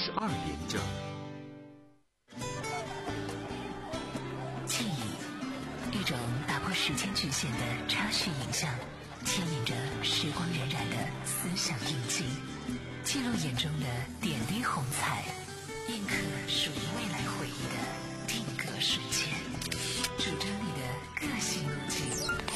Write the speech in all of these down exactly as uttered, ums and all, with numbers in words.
十二年整。 记忆，一种打破时间局限的插叙影像，牵引着时光荏苒的思想印记，记录眼中的点滴红彩，印刻属于未来回忆的定格瞬间，主张你的个性路径。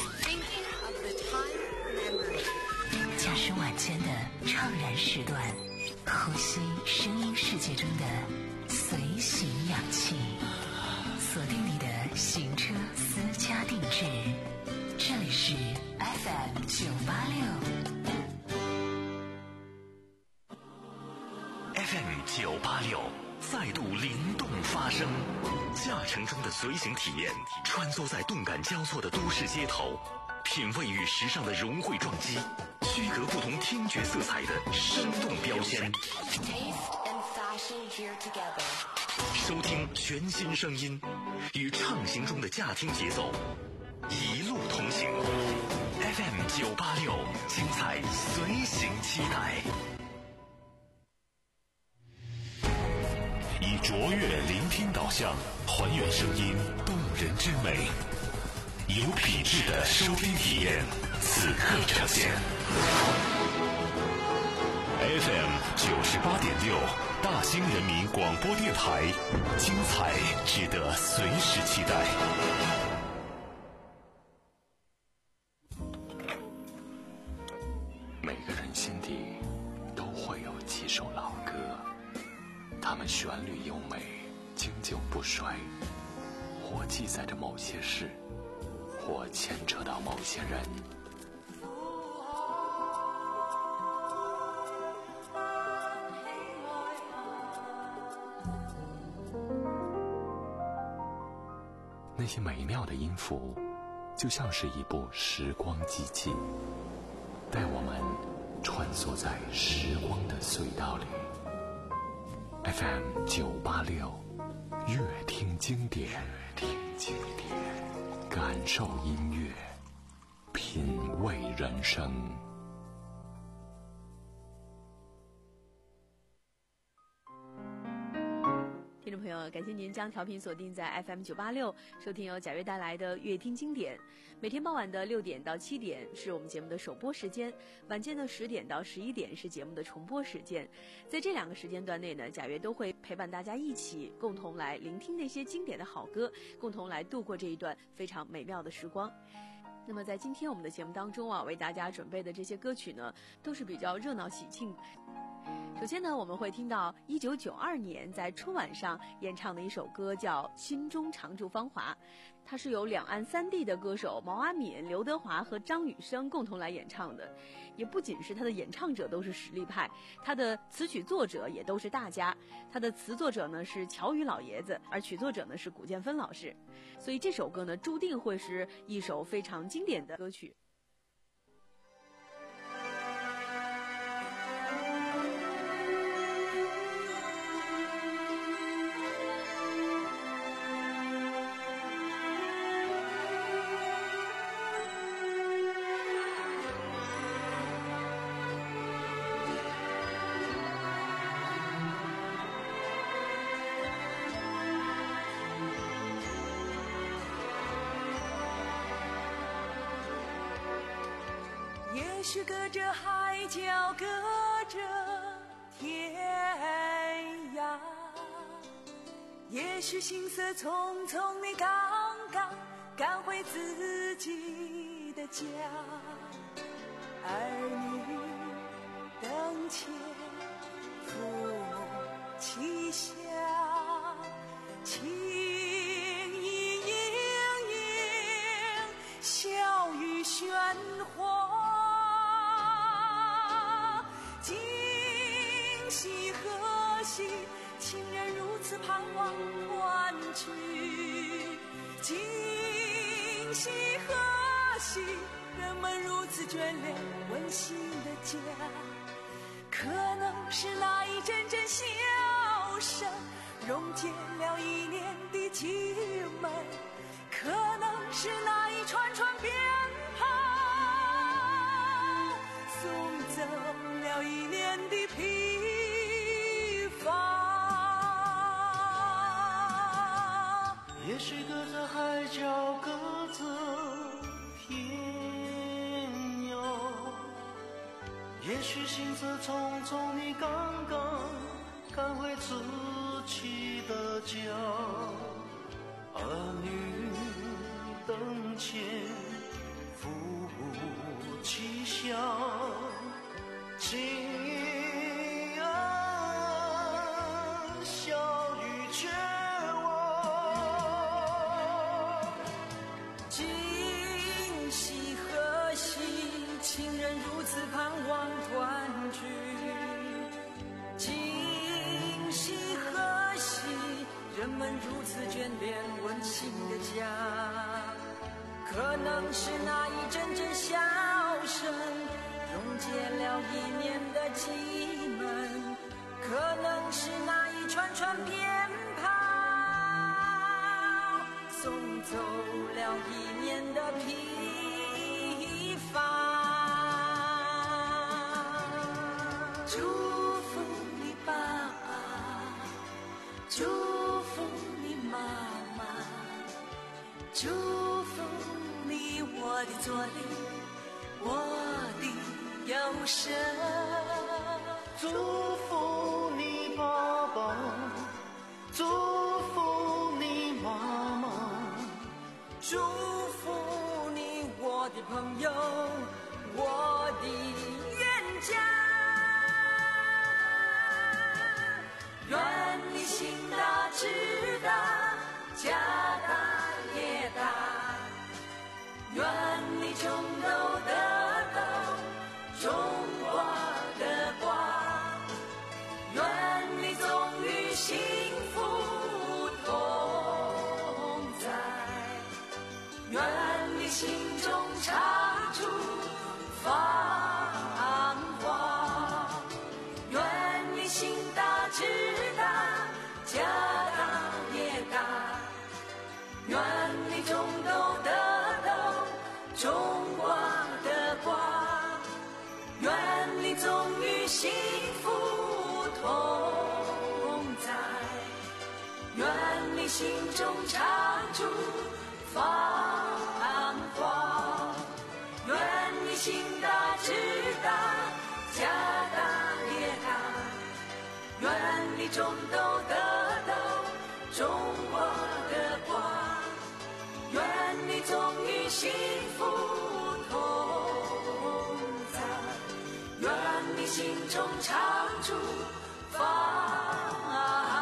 驾驶晚间的怅然时段，呼吸声音世界中的随行氧气，锁定你的行车私家定制。这里是 F M 九八六 F M 九八六再度灵动发声，驾乘中的随行体验，穿梭在动感交错的都市街头，品味与时尚的融汇撞击，区隔不同听觉色彩的生动标签。收听全新声音，与畅行中的驾听节奏，一路同行。F M 九八六，精彩随行期待。 以卓越聆听导向，还原声音动人之美，有品质的收听体验，此刻呈现。F M 九十八点六，大兴人民广播电台，精彩值得随时期待。 每个人心底都会有几首老歌，它们旋律优美，经久不衰，或记载着某些事，或牵扯到某些人。那些美妙的音符，就像是一部时光机器，带我们穿梭在时光的隧道里。F M 九八六，乐听经典，乐听经典，感受音乐，品味人生。 听众朋友，感谢您将调频锁定在 F M 九八六，收听由贾跃带来的乐听经典。每天傍晚的六点到七点是我们节目的首播时间，晚间的十点到十一点是节目的重播时间。在这两个时间段内呢，贾跃都会陪伴大家一起共同来聆听那些经典的好歌，共同来度过这一段非常美妙的时光。那么在今天我们的节目当中啊，为大家准备的这些歌曲呢，都是比较热闹喜庆。首先呢，我们会听到一九九二年在春晚上演唱的一首歌，叫《心中常驻芳华》，它是由两岸三地的歌手毛阿敏、刘德华和张雨生共同来演唱的。也不仅是他的演唱者都是实力派，他的词曲作者也都是大家。他的词作者呢是乔羽老爷子，而曲作者呢是古建芬老师。所以这首歌呢，注定会是一首非常经典的歌曲。 也许隔着海角，隔着天涯，也许行色匆匆，你刚刚赶回自己的家，而你灯前夫妻下，情意盈盈，笑语喧哗，今夕何夕，情人如此盼望团聚，今夕何夕，人们如此眷恋温馨的家，可能是那一阵阵笑声溶解了一年的寂闷，可能是那一串串鞭炮送走了一年的疲乏。 角各自天涯，也许行色匆匆，你刚刚赶回自己的家，儿女灯前夫妻相，今夜小雨绝望， 今夕何夕，情人如此盼望团聚，今夕何夕，人们如此眷恋温馨的家，可能是那一阵阵笑声溶解了一年的寂闷，可能是那一串串鞭炮送走了一年的疲乏。祝福你爸爸，祝福你妈妈，祝福你我的左邻，我的右舍。 祝福你爸爸，祝福你妈妈， 祝福你我的朋友，我的冤家。愿你心大志大，家大业大，愿你种豆得豆，种瓜得瓜，愿你总与幸福同在，愿你心中常驻繁华，愿你心大志大，家大业大，愿你种豆得豆，种瓜得瓜，愿你总与幸福同在，愿你心中常驻繁华，愿你心大志大，家大业大，愿你种豆得豆，种瓜得瓜，愿你总与幸福同在，愿你心中常驻繁华。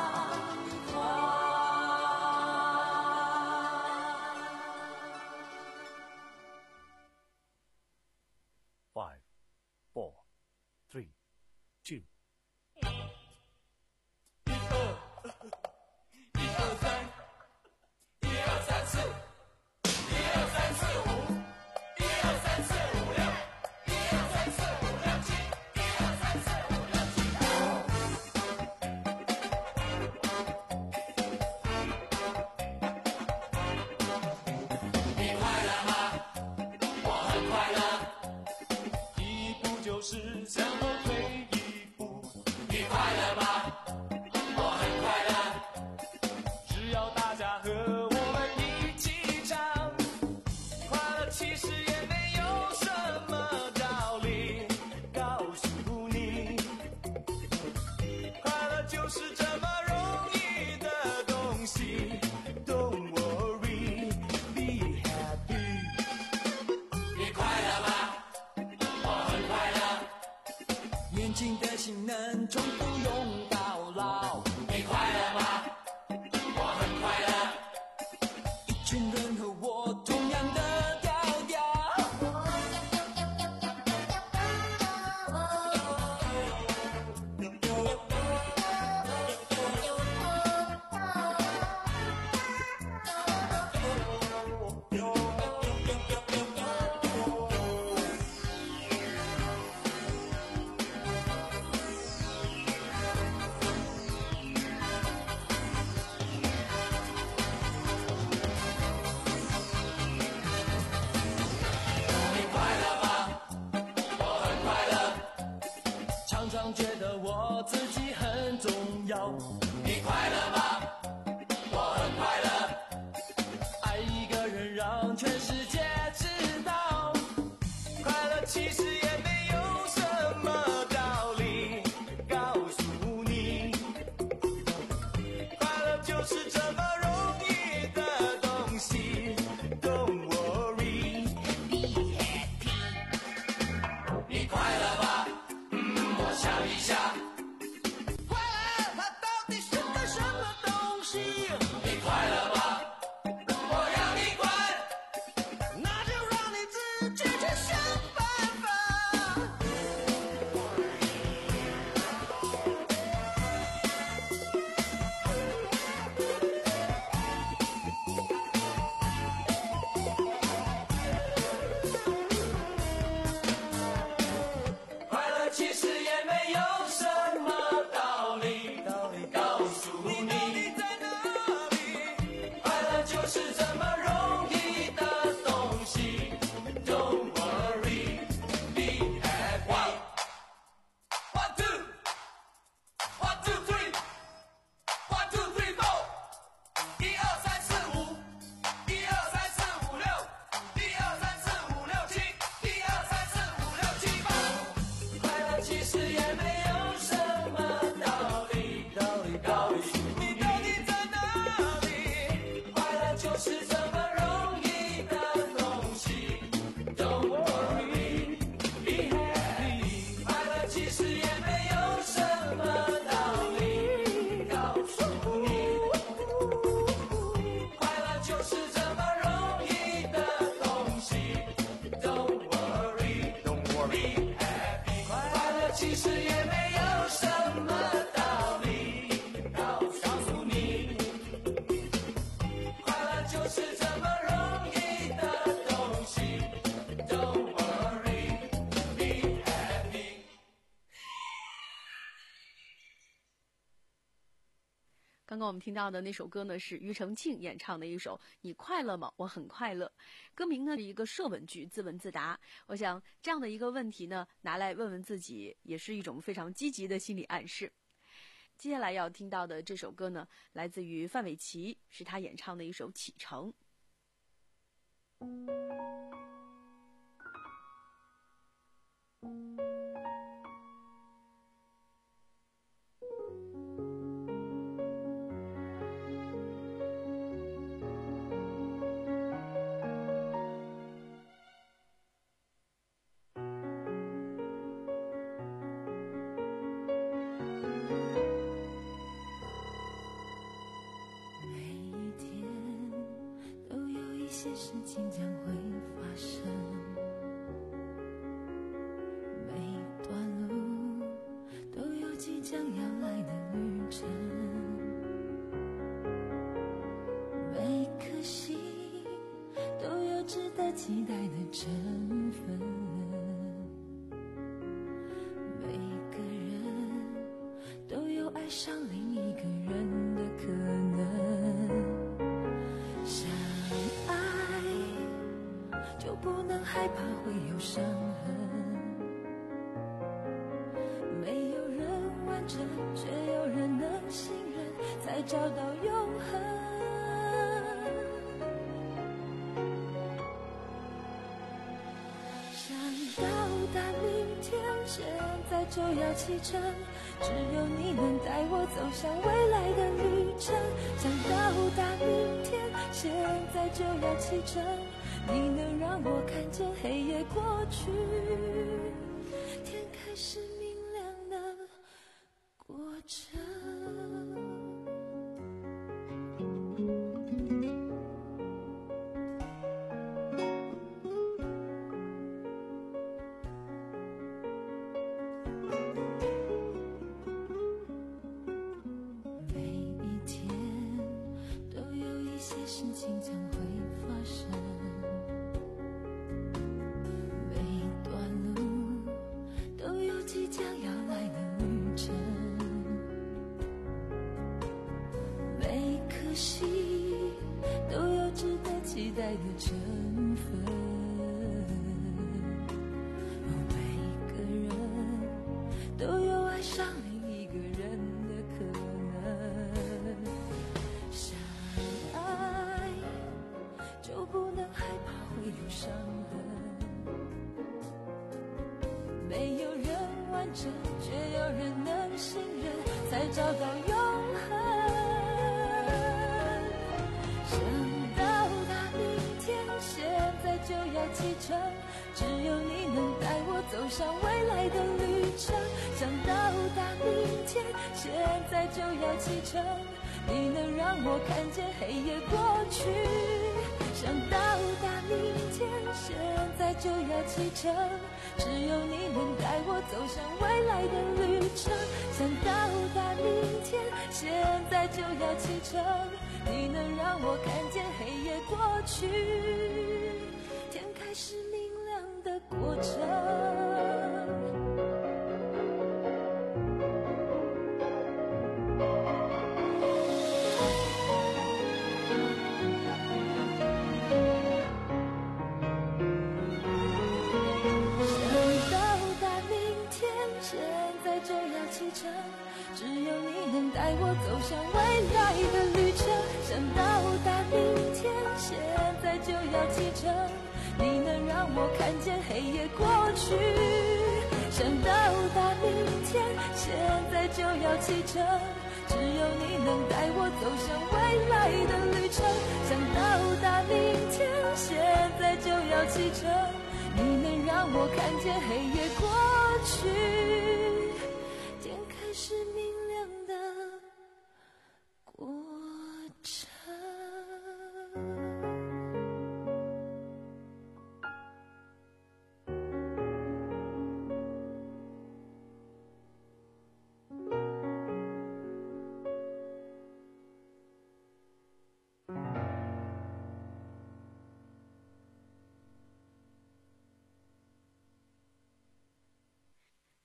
Five, four, three, two。 你快乐吗？我很快乐。爱刚刚我们听到的那首歌呢，是庾澄庆演唱的一首《你快乐吗？我很快乐》。歌名呢是一个设问句，自问自答。我想这样的一个问题呢，拿来问问自己，也是一种非常积极的心理暗示。接下来要听到的这首歌呢，来自于范玮琪，是他演唱的一首《启程》。 些事情将会发生，每段路都有即将要来的旅程，每颗心都有值得期待的成分，每个人都有爱上另一个人的可能。就不能害怕会有伤痕，没有人完整，却有人能信任，才找到永恒。想到达明天，现在就要启程，只有你能带我走向未来的旅程。想到达明天，现在就要启程，你能让我看见黑夜过去，天开始明亮的过程。每一天都有一些事情将会发生，即将要来的旅程，每颗心都有值得期待的成分，每个人都有爱上另一个人的可能。相爱就不能害怕会有伤痕，没有人完整，却有人能信任，才找到永恒。想到达明天，现在就要启程，只有你能带我走向未来的旅程。想到达明天，现在就要启程，你能让我看见黑夜过去。想到达明天，现在就要启程，只有你能带我走向未来的旅程。想到达明天，现在就要启程，你能让我看见黑夜过去，天开始明亮的过程。只有你能带我走向未来的旅程。想到达明天，现在就要启程，你能让我看见黑夜过去。想到达明天，现在就要启程，只有你能带我走向未来的旅程。想到达明天，现在就要启程，你能让我看见黑夜过去，是明亮的过程。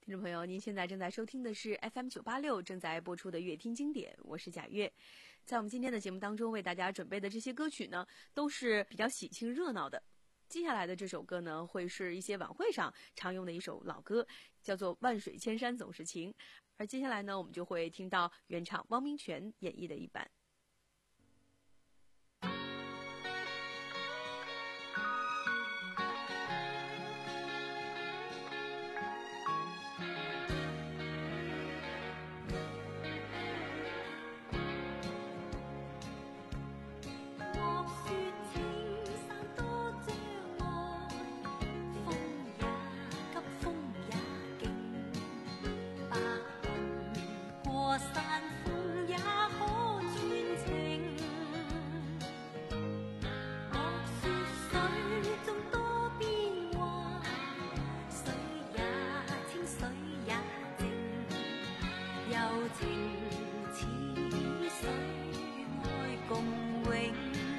听众朋友，您现在正在收听的是 F M 九八六正在播出的乐听经典，我是贾月。在我们今天的节目当中，为大家准备的这些歌曲呢，都是比较喜庆热闹的。接下来的这首歌呢，会是一些晚会上常用的一首老歌，叫做《万水千山总是情》。而接下来呢，我们就会听到原唱汪明荃演绎的一版。 山峰也可傳情，莫說水中多變幻，水也清水也靜，柔情似水愛共永。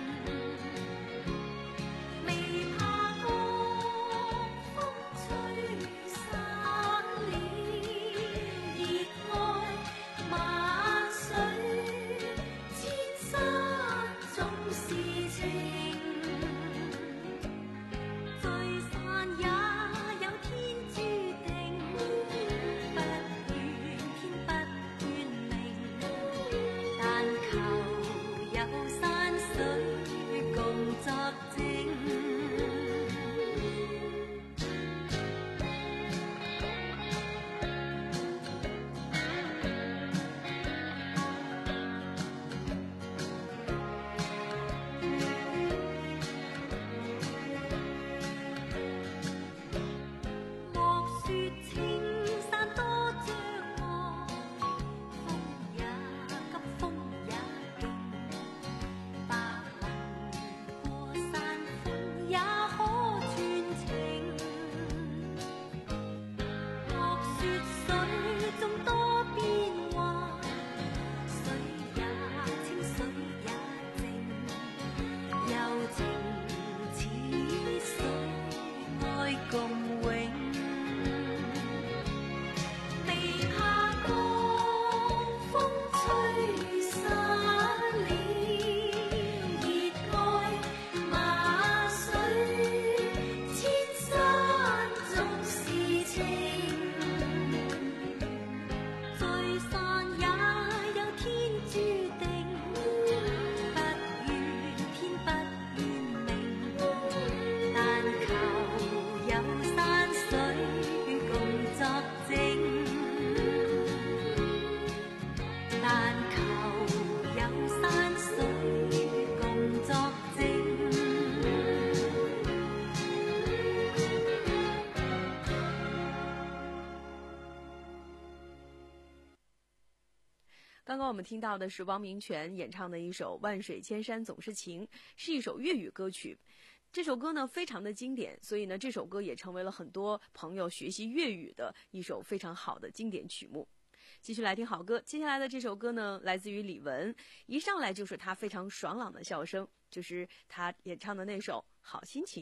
刚刚我们听到的是汪明荃演唱的一首《万水千山总是情》，是一首粤语歌曲。这首歌呢非常的经典，所以呢这首歌也成为了很多朋友学习粤语的一首非常好的经典曲目。继续来听好歌，接下来的这首歌呢来自于李玟，一上来就是他非常爽朗的笑声，就是他演唱的那首《好心情》。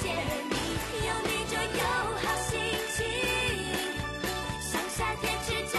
夏天吃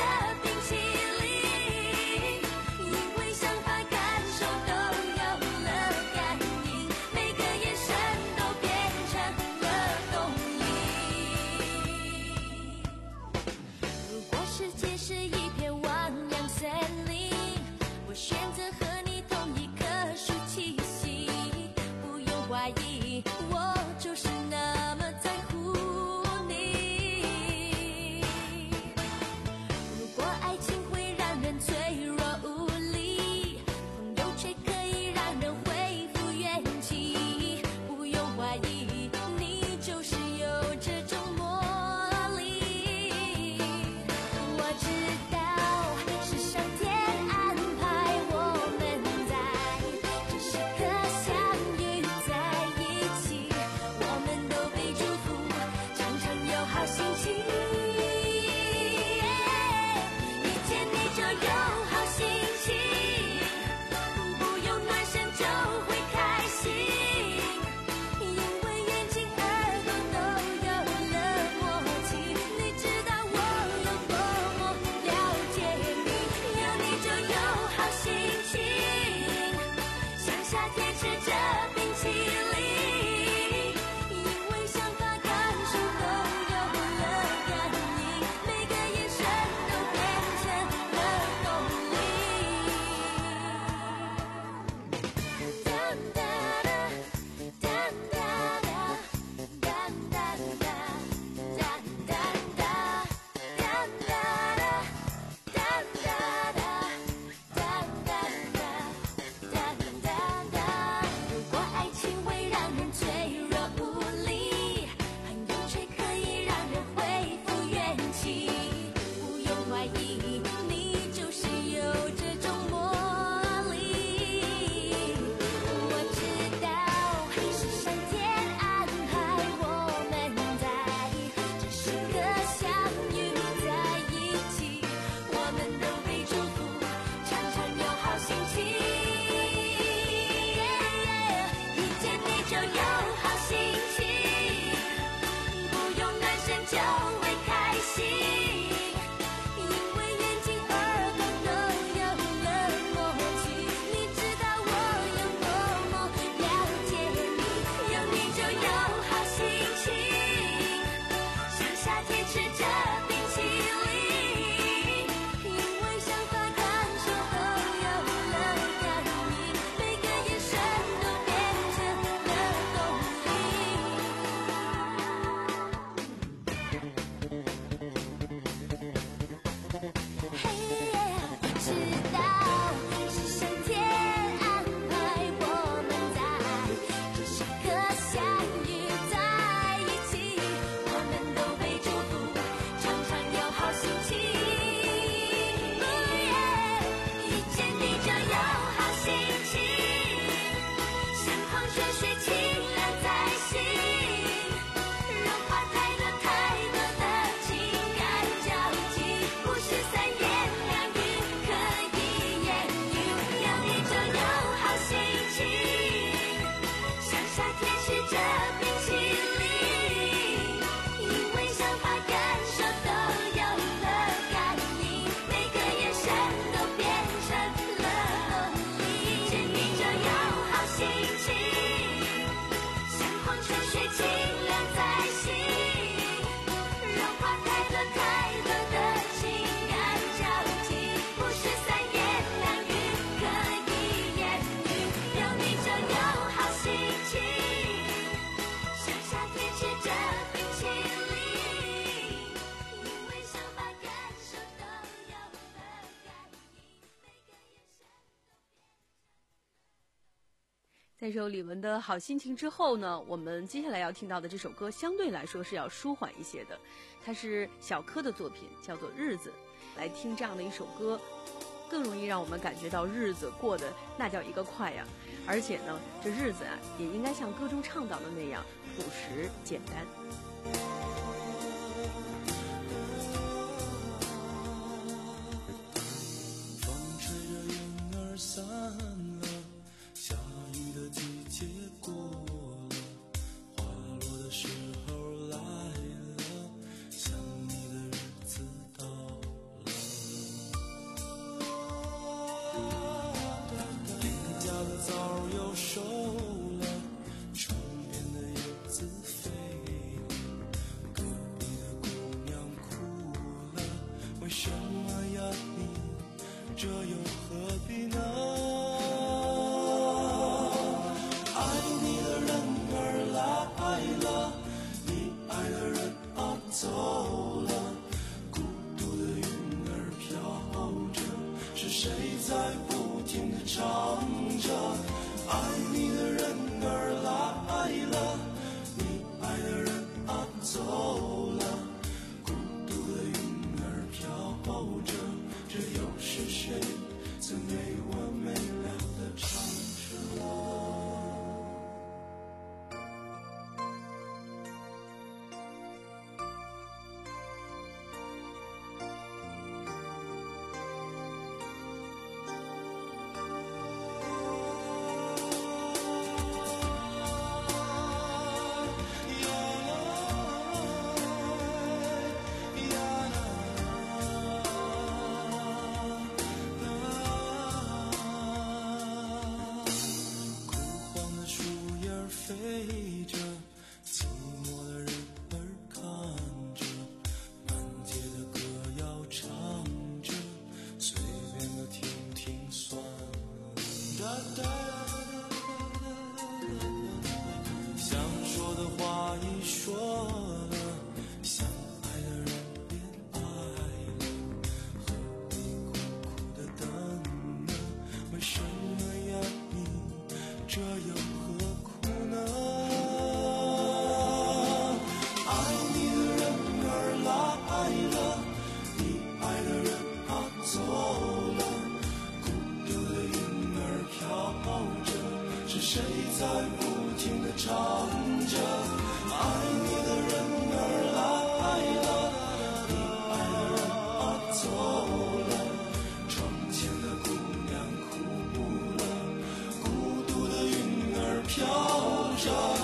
那首李玟的好心情之后呢，我们接下来要听到的这首歌相对来说是要舒缓一些的，它是小柯的作品，叫做《日子》。来听这样的一首歌，更容易让我们感觉到日子过得那叫一个快呀！而且呢，这日子啊，也应该像歌中倡导的那样朴实简单。 风吹着云儿散了，下雨的季节过了，花落的时候来了，想你的日子到了。邻家的枣又熟了，窗边的叶子飞了，隔壁的姑娘哭了，为什么呀你这又何必呢？爱你的人儿来了，你爱的人啊走了，孤独的云儿飘着，是谁在不停地唱着？爱你的人儿来了，你爱的人啊走了，孤独的云儿飘着，这又是谁在没完没了地唱着？飞着，寂寞的人儿看着，满街的歌谣唱着，随便的听听算了。想说的话已说了，相爱的人别爱了，何必苦苦的等呢？为什么呀你这又何苦？爱你的人儿来了，你爱的人啊走了，孤独的云儿飘着，是谁在不停地唱着？爱你的人儿来了，你爱的人啊走了，窗前的姑娘哭了，孤独的云儿飘着。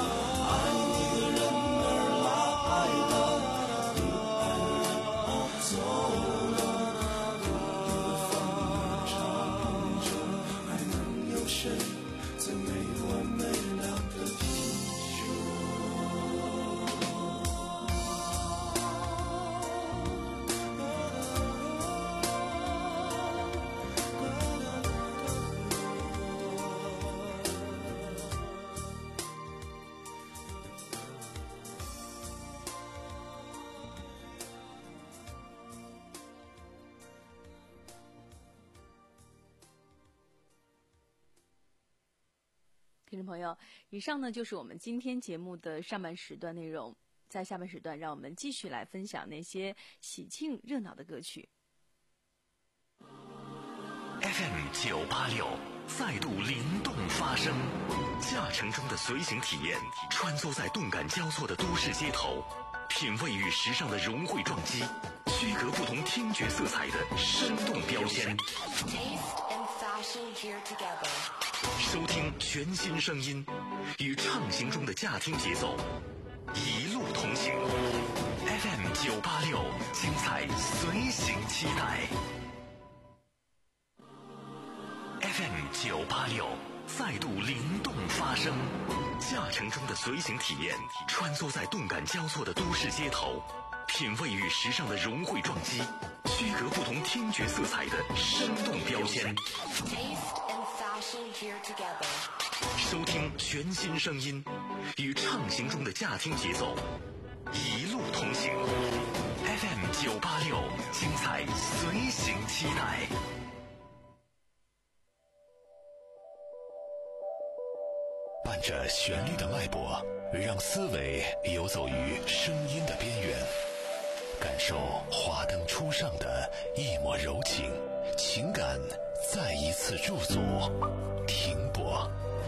听众朋友，以上呢就是我们今天节目的上半时段内容。在下半时段，让我们继续来分享那些喜庆热闹的歌曲。 F M 九八六再度灵动发声，驾乘中的随行体验，穿梭在动感交错的都市街头，品味与时尚的融汇撞击，区隔不同听觉色彩的生动标签。收听全新声音，与畅行中的驾听节奏，一路同行。F M 九八六，精彩随行期待。F M 九八六再度灵动发声，驾乘中的随行体验，穿梭在动感交错的都市街头，品味与时尚的融汇撞击，区隔不同听觉色彩的生动标签。收听全新声音，与畅行中的驾听节奏，一路同行。F M 九八六，精彩随行期待。 伴着旋律的脉搏，让思维游走于声音的边缘，感受华灯初上的一抹柔情，情感再一次驻足停泊。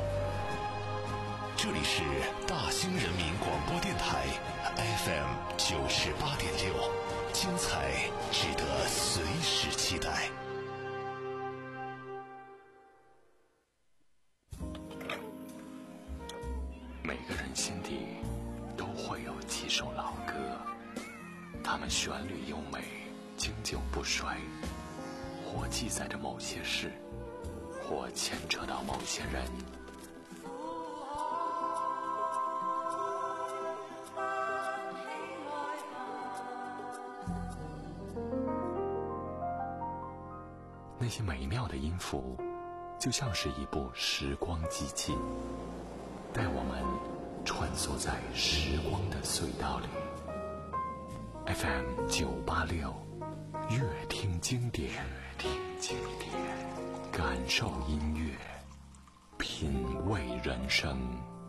这里是大兴人民广播电台 F M 九十八点六，精彩值得随时期待。 每个人心底都会有几首老歌，它们旋律优美，经久不衰，或记载着某些事，或牵扯到某些人。那些美妙的音符，就像是一部时光机器，带我们穿梭在时光的隧道里。F M 九八六，乐听经典，乐听经典，感受音乐，品味人生。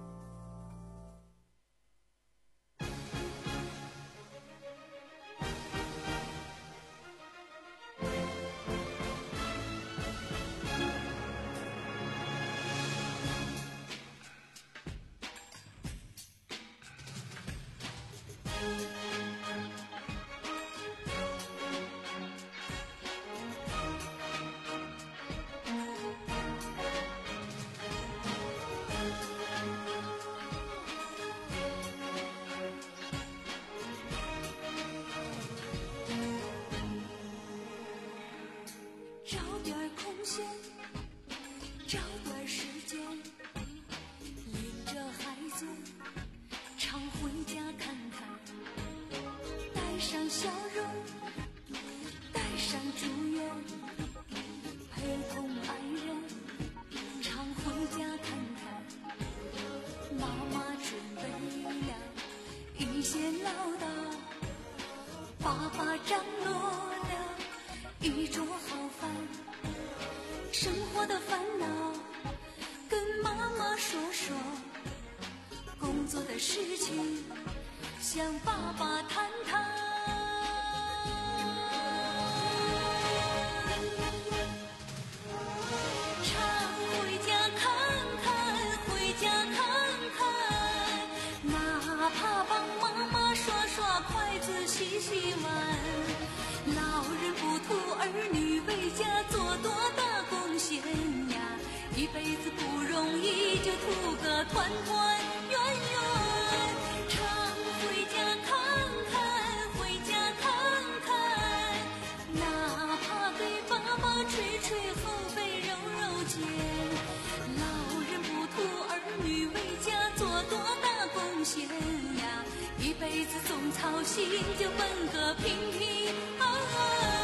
找段时间，领着孩子常回家看看，带上笑容，带上祝愿，陪同爱人常回家看看。妈妈准备了一些唠叨，爸爸张罗了一桌好饭。生活的烦恼跟妈妈说说，工作的事情向爸爸谈谈。常回家看看，回家看看，哪怕帮妈妈刷刷筷子洗洗碗。老人不图儿女为家做多大贡献呀，一辈子不容易，就图个团团圆圆。常回家看看，回家看看，哪怕给爸爸捶捶后背揉揉肩。老人不图儿女为家做多大贡献呀，一辈子总操心，就奔个平平安安。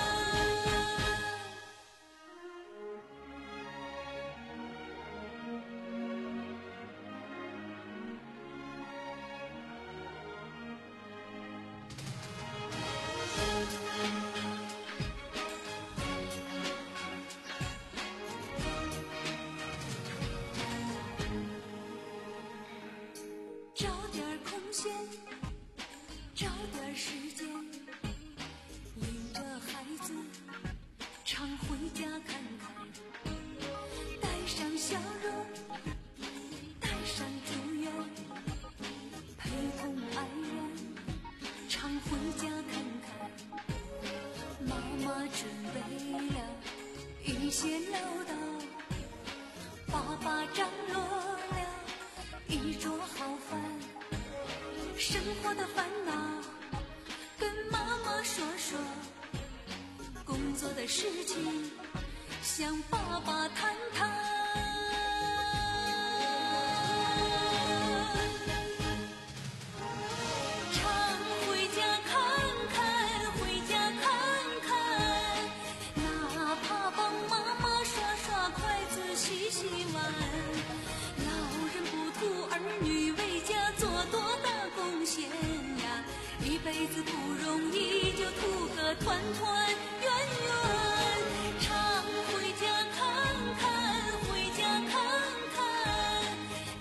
找点空闲，找点时间，领着孩子常回家看看，带上笑容，带上祝愿，陪同爱人常回家看看。妈妈准备了一些唠叨，爸爸张罗了一桌好饭。生活的烦恼跟妈妈说说，工作的事情向爸爸谈谈。常回家看看，回家看看，哪怕帮妈妈刷刷筷子洗洗碗。老人不图儿女为家做多大贡献呀，一辈子不容易，就图个团团圆圆。常回家看看，回家看看，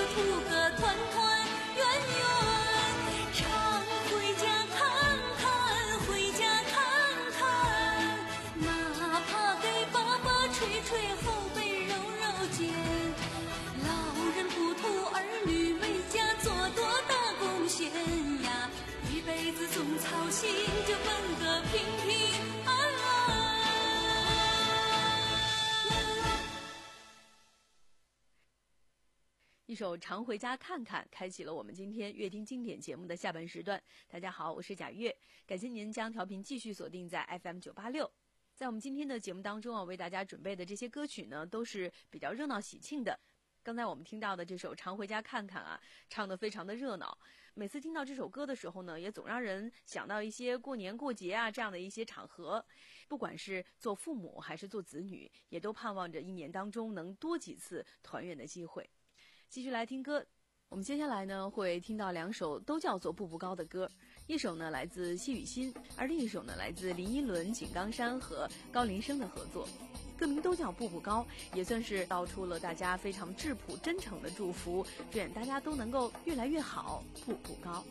图个团团圆圆，常回家看看，回家看看，哪怕给爸爸捶捶后背揉揉肩。老人不图儿女为家做多大贡献呀，一辈子总操心着问个平平安安。 一首《常回家看看》开启了我们今天乐听经典节目的下半时段。大家好，我是贾月，感谢您将调频继续锁定在 F M 九八六。在我们今天的节目当中啊，为大家准备的这些歌曲呢，都是比较热闹喜庆的。刚才我们听到的这首《常回家看看》啊，唱得非常的热闹。每次听到这首歌的时候呢，也总让人想到一些过年过节啊这样的一些场合。不管是做父母还是做子女，也都盼望着一年当中能多几次团圆的机会。继续来听歌，我们接下来呢会听到两首都叫做步步高的歌，一首呢来自谢雨欣，而另一首呢来自林依轮、井冈山和高林生的合作。歌名都叫步步高，也算是道出了大家非常质朴真诚的祝福，祝愿大家都能够越来越好，步步高。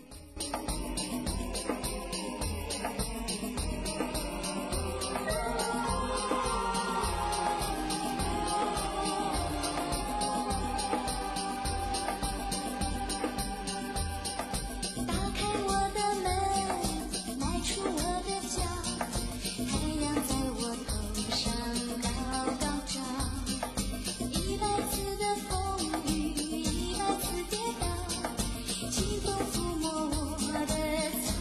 清风抚摸我的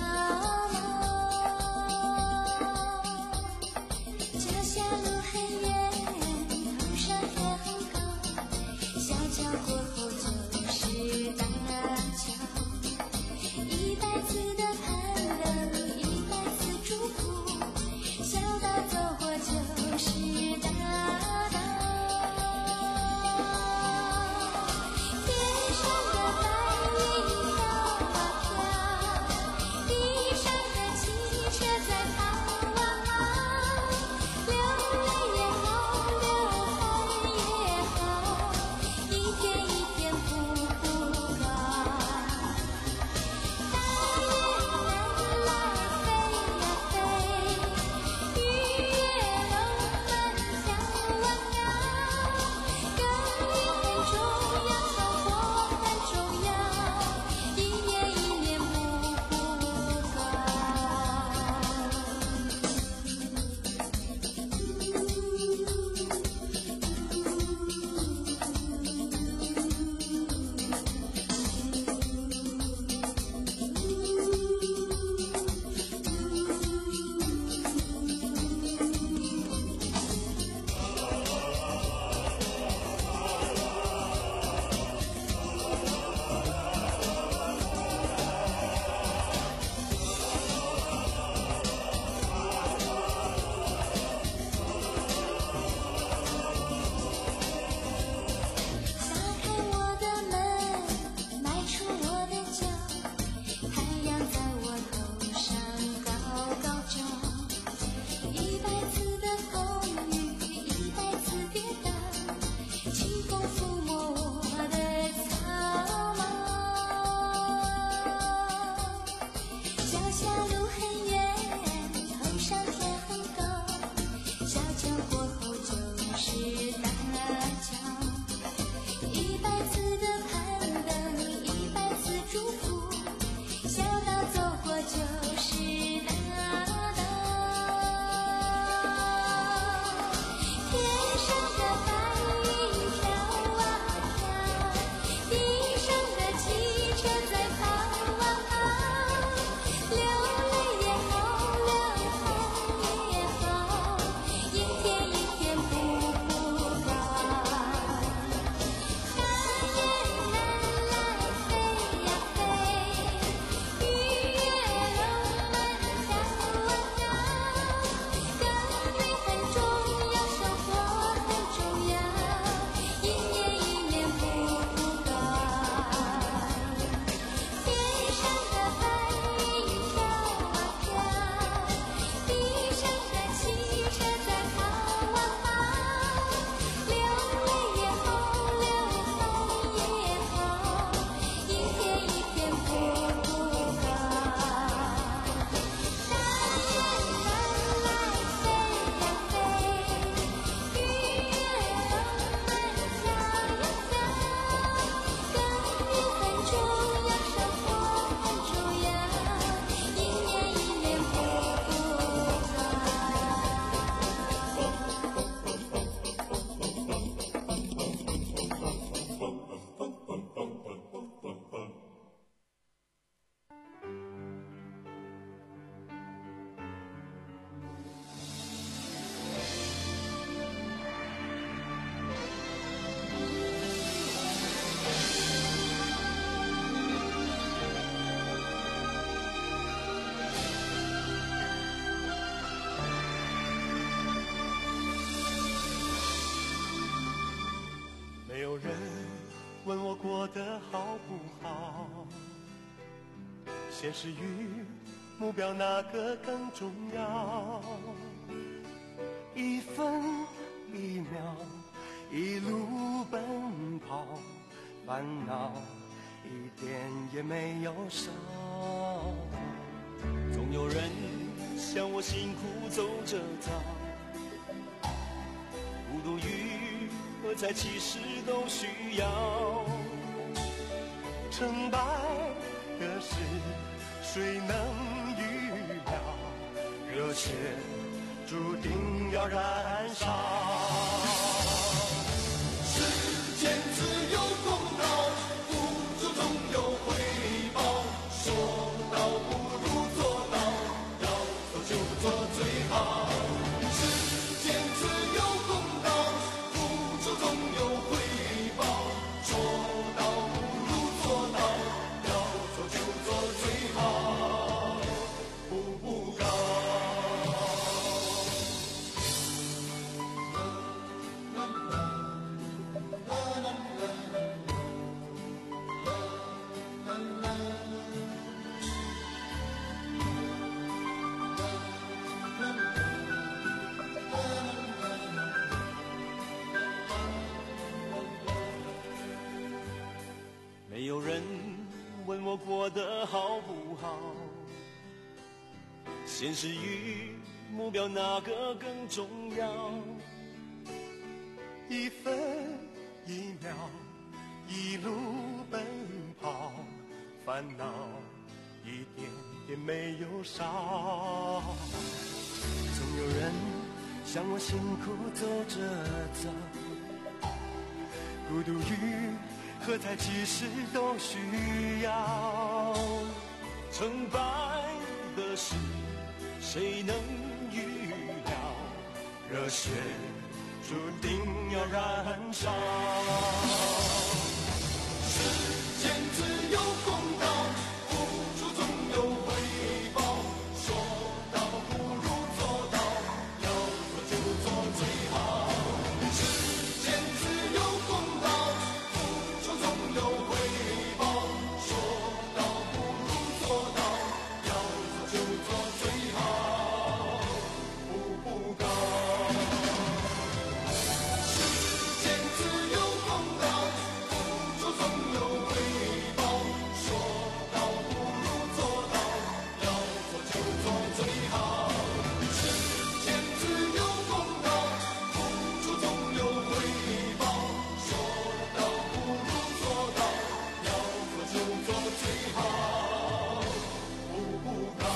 现实与目标哪个更重要？一分一秒，一路奔跑，烦恼一点也没有少。总有人像我辛苦走着早，孤独与何在其实都需要。成败的事谁能预料？热血注定要燃烧。世间自有公道，付出总有回报。说到不如做到，要做就做最好。世间自有公道，付出总有回报。说到不如做到，要做就做最好，步步高。没有人问我过得好不好，现实与目标哪个更重要？一分一秒，一路奔跑，烦恼一点也没有少。总有人像我辛苦走着走，孤独与何在其实都需要。成败的事谁能预料？热血注定要燃烧。世间自有公道，付出总有回报。说到不如做到，要做就做最好。世间自有公道，付出总有回报。说到不如做到，要做就做最好，步步高。世间自有公道，付出总有回报。说到不如做到，要做就做最好。世间自有公道，付出总有回报。说到不如做到，要做就做最好，步步高。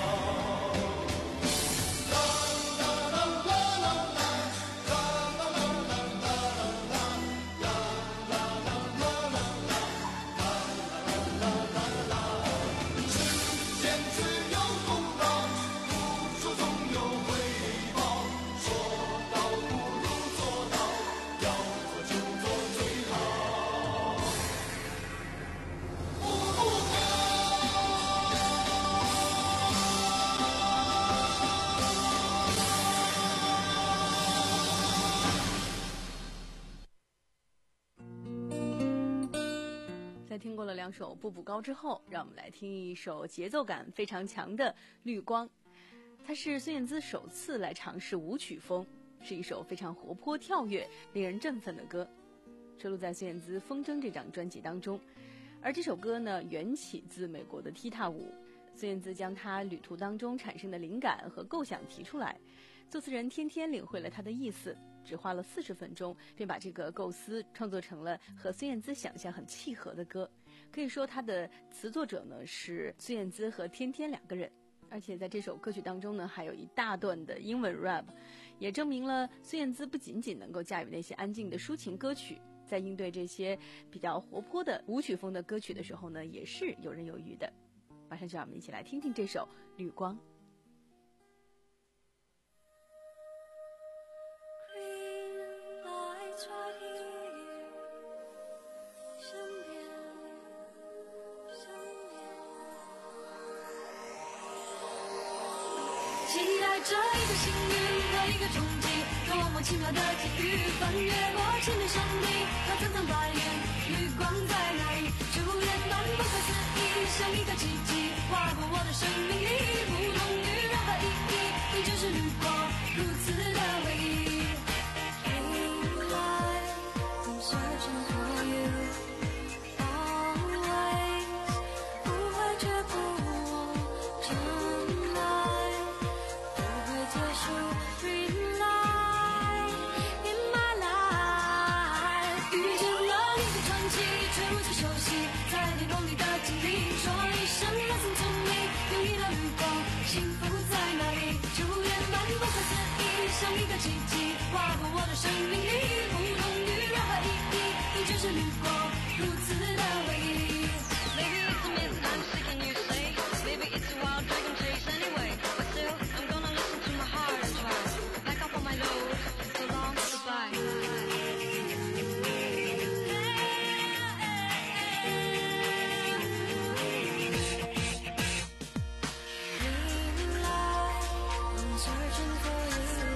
世间自有公道，付出总有回报。说到不如做到，要做就做最好，步步在听过了两首《步步高》之后，让我们来听一首节奏感非常强的《绿光》。它是孙燕姿首次来尝试舞曲风，是一首非常活泼跳跃、令人振奋的歌，收录在孙燕姿《风筝》这张专辑当中。而这首歌呢，缘起自美国的踢踏舞。孙燕姿将她旅途当中产生的灵感和构想提出来，作词人天天领会了她的意思，只花了四十分钟，便把这个构思创作成了和孙燕姿想象很契合的歌。可以说，她的词作者呢是孙燕姿和天天两个人。而且在这首歌曲当中呢，还有一大段的英文 rap， 也证明了孙燕姿不仅仅能够驾驭那些安静的抒情歌曲，在应对这些比较活泼的舞曲风的歌曲的时候呢，也是游刃有余的。马上就让我们一起来听听这首《绿光》。 期待着一个幸运和一个冲击，多么么奇妙的际遇，翻越过千年山地和层层白云，绿光在哪里？祝愿般不可思议，像一个奇迹划过我的生命里，不同于任何意义，你就是绿光，如此的唯一。Dream light, I'm searching for you, always 不会却步我真爱，不会结束。Dream light in my life， 遇见了你的传奇，却如此熟悉，在天空里的经历，说一声 listen to me， 有一道绿光，幸福在哪里？祝愿般不可思议，像一个奇迹划过我的生命里，不同于任何意义，你就是绿光，如此的唯一。Maybe it's a myth I'm sick and you say, maybe it's a wild dragon chase anyway, but still I'm gonna listen to my heart and try back up on my load. So long, goodbye. Dream light, I'm searching for you,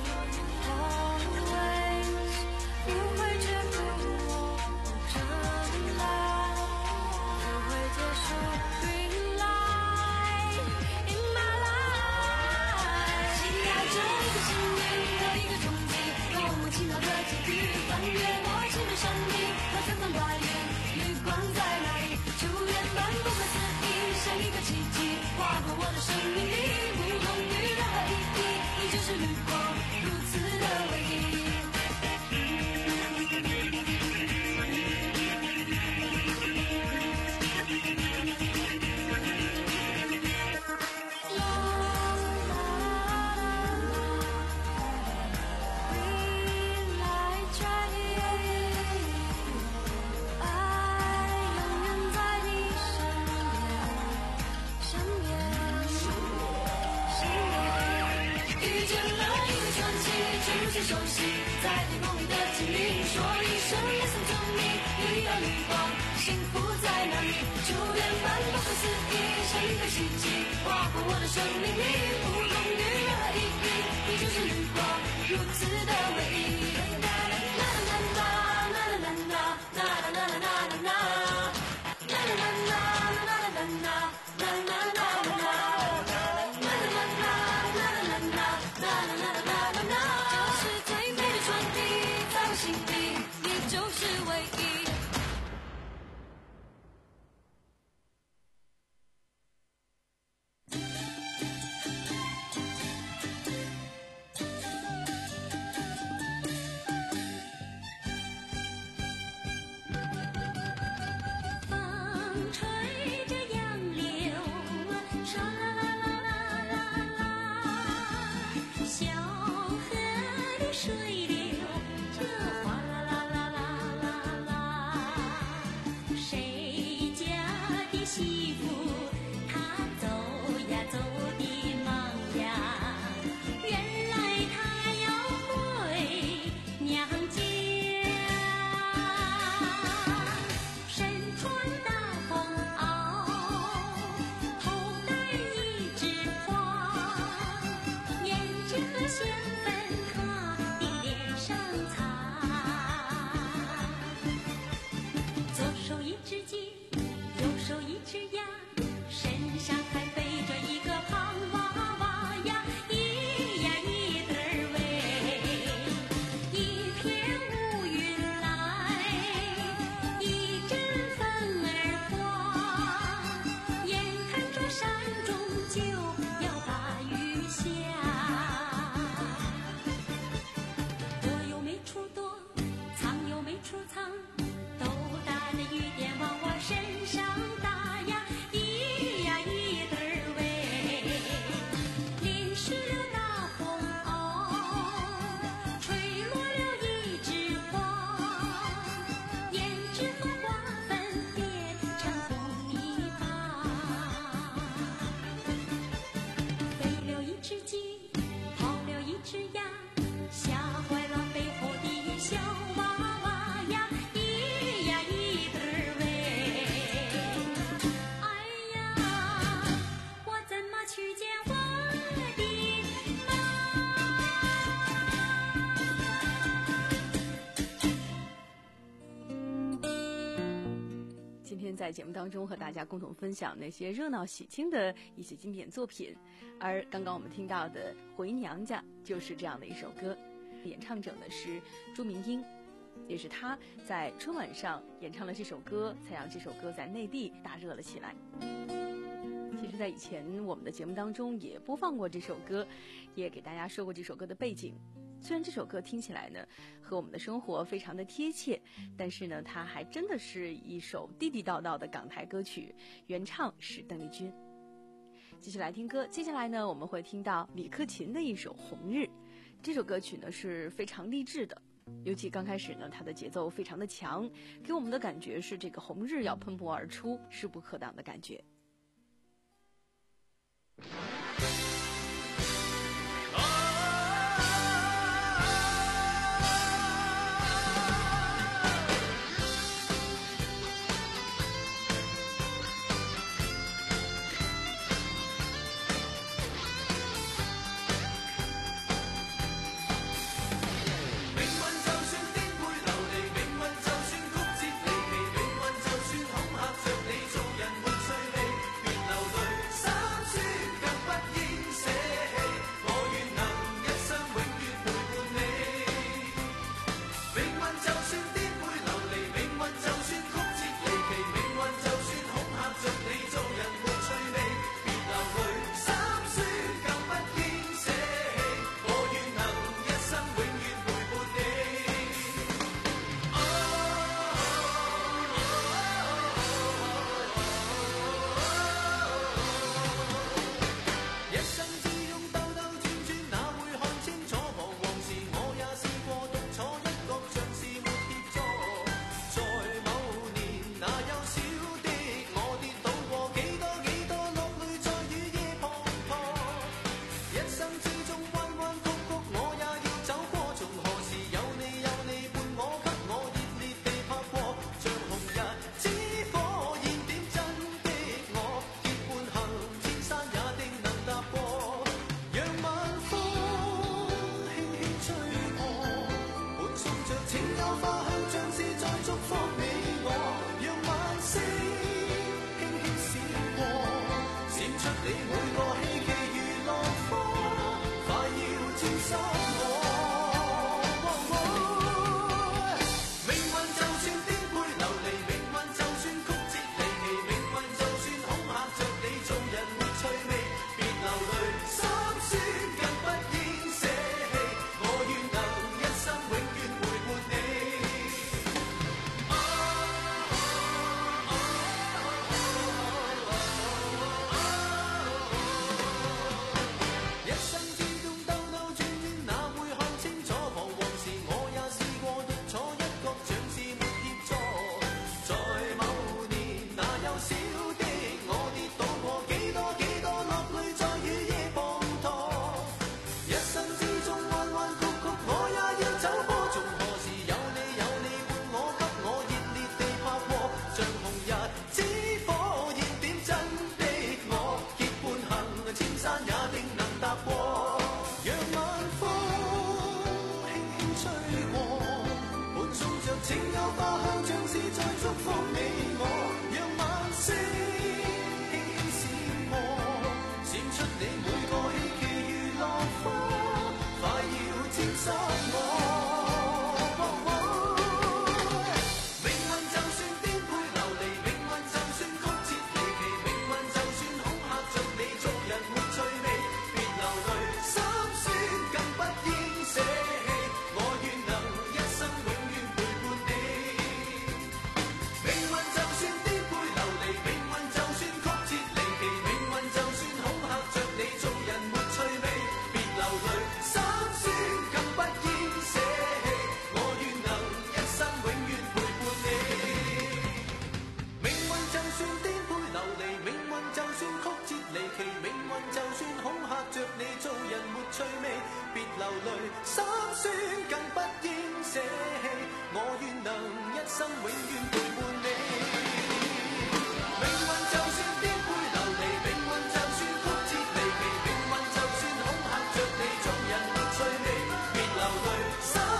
always 不会却步我真爱，不会结束。Dream light in my life， 期待着一个幸运和一个冲击，多么奇妙的际遇，翻越过千面山地和层层白云，绿光在哪里？祝愿般不可思议，像一个奇迹划过我的生命里，不同于任何意义，你就是绿光，如此的唯一。Green light shining， 爱永远在你身边，身边，身边。遇见了一个传奇，却如此熟悉，在天空里的经历，说一声 listen to me， 有一道绿光，幸福在哪里？祝愿般不可思议，像一个奇迹划过我的生命里，不同于任何意义，你就是绿光，如此的唯一。啦啦啦啦啦啦啦啦啦啦啦啦啦啦，啦啦啦啦啦啦啦啦啦啦。就是最美的传递，在我心里，你就是唯一。风吹着杨柳，唰啦啦啦啦啦啦，小河的水流，这哗啦啦啦啦啦啦，谁家的媳妇她走呀走的忙呀，原来她要回娘家。身穿大黄袄，头戴一枝花，沿着香粉她的在节目当中和大家共同分享那些热闹喜庆的一些经典作品，而刚刚我们听到的《回娘家》就是这样的一首歌，演唱者呢是朱明英，也是他在春晚上演唱了这首歌，才让这首歌在内地大热了起来。其实在以前我们的节目当中也播放过这首歌，也给大家说过这首歌的背景。虽然这首歌听起来呢和我们的生活非常的贴切，但是呢它还真的是一首地地道道的港台歌曲，原唱是邓丽君。继续来听歌，接下来呢我们会听到李克勤的一首《红日》。这首歌曲呢是非常励志的，尤其刚开始呢它的节奏非常的强，给我们的感觉是这个红日要喷薄而出，势不可挡的感觉。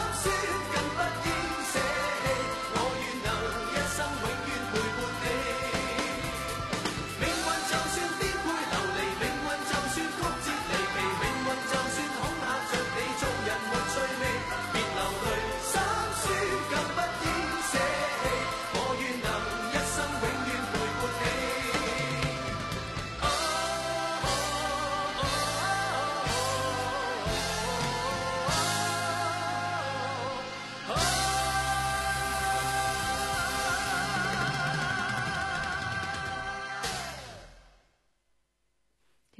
命運就算顛沛流離，命運就算曲折離奇，命運就算恐嚇着你做人沒趣味，別流淚，心酸更不應捨棄。我願能一生永遠陪伴你。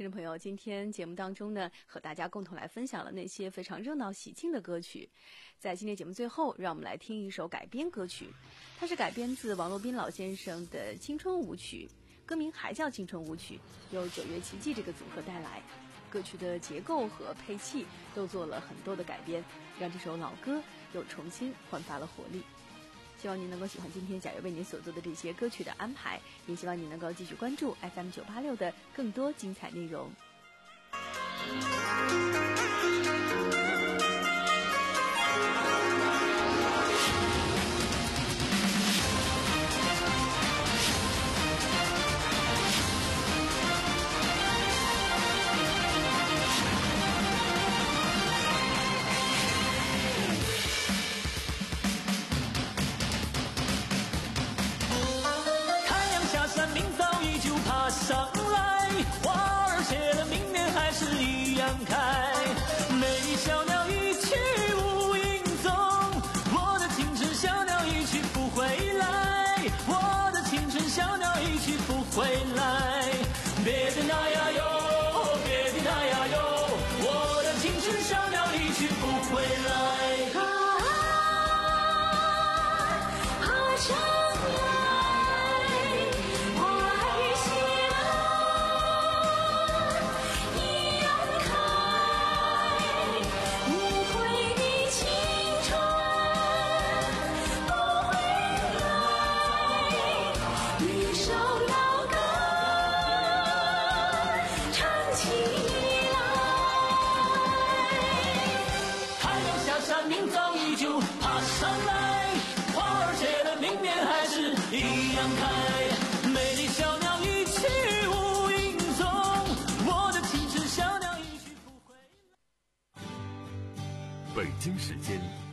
众朋友，今天节目当中呢，和大家共同来分享了那些非常热闹喜庆的歌曲。在今天节目最后，让我们来听一首改编歌曲，它是改编自王洛宾老先生的青春舞曲，歌名还叫青春舞曲，由九月奇迹这个组合带来。歌曲的结构和配器都做了很多的改编，让这首老歌又重新焕发了活力。希望您能够喜欢今天贾月为您所做的这些歌曲的安排，也希望您能够继续关注 F M 九八六的更多精彩内容。 上来，花儿谢了，明年还是一样开。美丽小鸟一去无影踪，我的青春小鸟一去不回来，我的青春小鸟一去不回来。别的那呀哟，别的那呀哟，我的青春小鸟一去不回来。啊啊啊一样开，美丽小鸟一去无影踪，我的青春小鸟一去不回来。 北京时间